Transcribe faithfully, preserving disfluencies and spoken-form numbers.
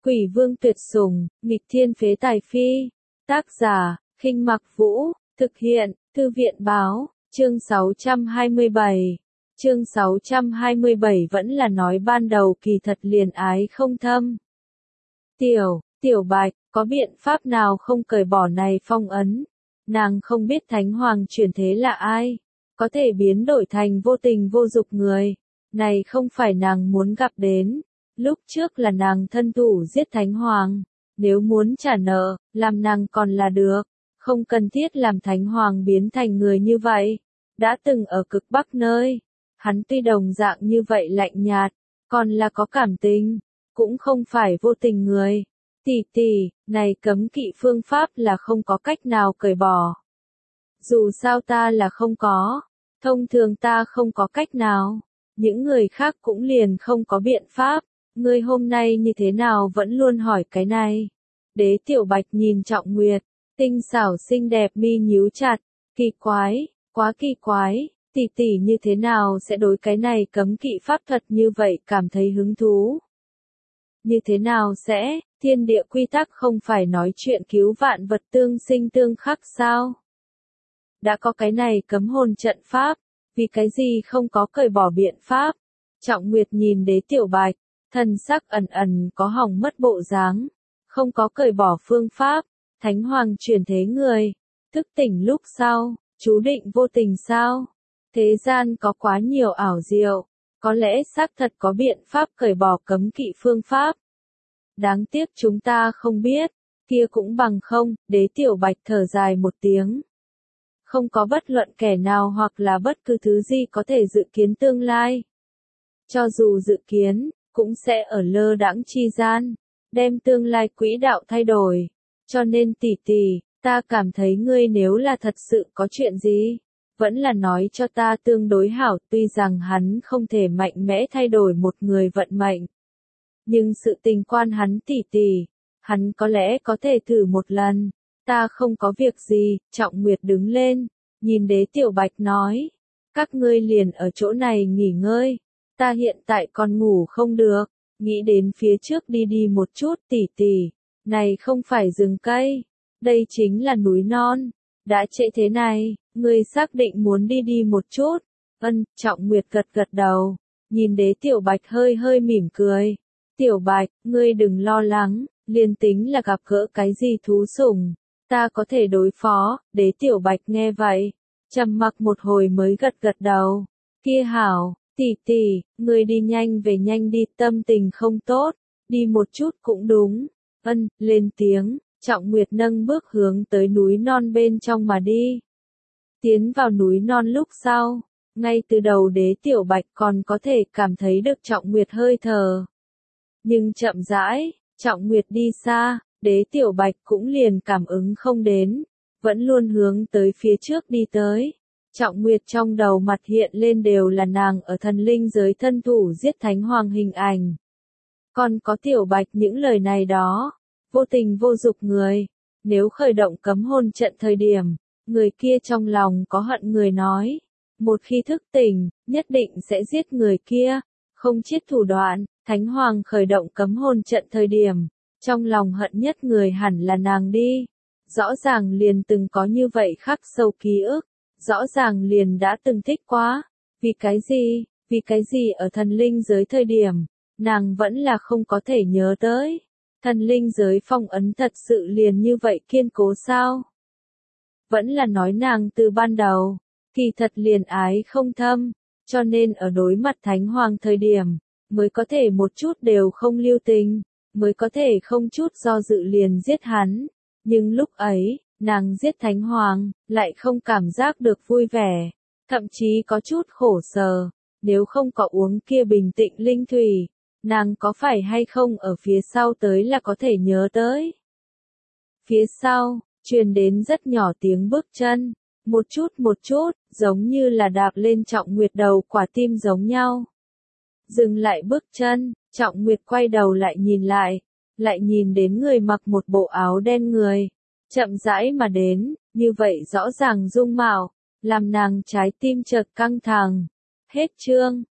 Quỷ vương tuyệt sủng, nghịch thiên phế tài phi. Tác giả, Khinh Mặc Vũ, thực hiện, Thư viện báo, chương sáu trăm hai mươi bảy. Chương sáu trăm hai mươi bảy vẫn là nói ban đầu kỳ thật liền ái không thâm. Tiểu, Tiểu Bạch, có biện pháp nào không cởi bỏ này phong ấn? Nàng không biết Thánh Hoàng chuyển thế là ai, có thể biến đổi thành vô tình vô dục người. Này không phải nàng muốn gặp đến. Lúc trước là nàng thân thủ giết Thánh Hoàng, nếu muốn trả nợ, làm nàng còn là được, không cần thiết làm Thánh Hoàng biến thành người như vậy. Đã từng ở cực Bắc nơi, hắn tuy đồng dạng như vậy lạnh nhạt, còn là có cảm tình, cũng không phải vô tình người. Tỷ tỷ, này cấm kỵ phương pháp là không có cách nào cởi bỏ. Dù sao ta là không có, thông thường ta không có cách nào, những người khác cũng liền không có biện pháp. Ngươi hôm nay như thế nào vẫn luôn hỏi cái này. Đế Tiểu Bạch nhìn Trọng Nguyệt, tinh xảo xinh đẹp mi nhíu chặt, kỳ quái, quá kỳ quái, tỷ tỷ như thế nào sẽ đối cái này cấm kỵ pháp thuật như vậy cảm thấy hứng thú. Như thế nào sẽ, thiên địa quy tắc không phải nói chuyện cứu vạn vật tương sinh tương khắc sao? Đã có cái này cấm hồn trận pháp, vì cái gì không có cởi bỏ biện pháp? Trọng Nguyệt nhìn Đế Tiểu Bạch, thần sắc ẩn ẩn có hỏng mất bộ dáng, không có cởi bỏ phương pháp. Thánh Hoàng chuyển thế người, thức tỉnh lúc sau, chú định vô tình sao? Thế gian có quá nhiều ảo diệu, có lẽ xác thật có biện pháp cởi bỏ cấm kỵ phương pháp. Đáng tiếc chúng ta không biết, kia cũng bằng không. Đế Tiểu Bạch thở dài một tiếng. Không có bất luận kẻ nào hoặc là bất cứ thứ gì có thể dự kiến tương lai. Cho dù dự kiến, cũng sẽ ở lơ đãng chi gian, đem tương lai quỹ đạo thay đổi. Cho nên tỷ tỷ, ta cảm thấy ngươi nếu là thật sự có chuyện gì, vẫn là nói cho ta tương đối hảo. Tuy rằng hắn không thể mạnh mẽ thay đổi một người vận mệnh, nhưng sự tình quan hắn tỷ tỷ, hắn có lẽ có thể thử một lần. Ta không có việc gì. Trọng Nguyệt đứng lên, nhìn Đế Tiểu Bạch nói, các ngươi liền ở chỗ này nghỉ ngơi. Ta hiện tại còn ngủ không được, nghĩ đến phía trước đi đi một chút. Tỷ tỷ, này không phải rừng cây, đây chính là núi non. Đã trễ thế này, ngươi xác định muốn đi đi một chút? Ân. Trọng Nguyệt gật gật đầu, nhìn Đế Tiểu Bạch hơi hơi mỉm cười. Tiểu Bạch, ngươi đừng lo lắng, liền tính là gặp gỡ cái gì thú sủng, ta có thể đối phó. Đế Tiểu Bạch nghe vậy, trầm mặc một hồi mới gật gật đầu. Kia hảo. Tỷ tỷ, ngươi đi nhanh về nhanh đi, tâm tình không tốt, đi một chút cũng đúng. Ân. Lên tiếng, Trọng Nguyệt nâng bước hướng tới núi non bên trong mà đi. Tiến vào núi non lúc sau, ngay từ đầu Đế Tiểu Bạch còn có thể cảm thấy được Trọng Nguyệt hơi thở. Nhưng chậm rãi, Trọng Nguyệt đi xa, Đế Tiểu Bạch cũng liền cảm ứng không đến, vẫn luôn hướng tới phía trước đi tới. Trọng Nguyệt trong đầu mặt hiện lên đều là nàng ở thần linh giới thân thủ giết Thánh Hoàng hình ảnh. Còn có Tiểu Bạch những lời này đó, vô tình vô dục người, nếu khởi động cấm hồn trận thời điểm, người kia trong lòng có hận người nói, một khi thức tỉnh, nhất định sẽ giết người kia, không chiết thủ đoạn. Thánh Hoàng khởi động cấm hồn trận thời điểm, trong lòng hận nhất người hẳn là nàng đi. Rõ ràng liền từng có như vậy khắc sâu ký ức. Rõ ràng liền đã từng thích quá. Vì cái gì, vì cái gì ở thần linh giới thời điểm, nàng vẫn là không có thể nhớ tới. Thần linh giới phong ấn thật sự liền như vậy kiên cố sao? Vẫn là nói nàng từ ban đầu, kỳ thật liền ái không thâm, cho nên ở đối mặt Thánh Hoàng thời điểm, mới có thể một chút đều không lưu tình, mới có thể không chút do dự liền giết hắn. Nhưng lúc ấy, nàng giết Thánh Hoàng, lại không cảm giác được vui vẻ, thậm chí có chút khổ sở. Nếu không có uống kia bình tĩnh linh thủy, nàng có phải hay không ở phía sau tới là có thể nhớ tới. Phía sau, truyền đến rất nhỏ tiếng bước chân, một chút một chút, giống như là đạp lên Trọng Nguyệt đầu quả tim giống nhau. Dừng lại bước chân, Trọng Nguyệt quay đầu lại nhìn lại, lại nhìn đến người mặc một bộ áo đen người, chậm rãi mà đến, như vậy rõ ràng dung mạo, làm nàng trái tim chợt căng thẳng. Hết chương.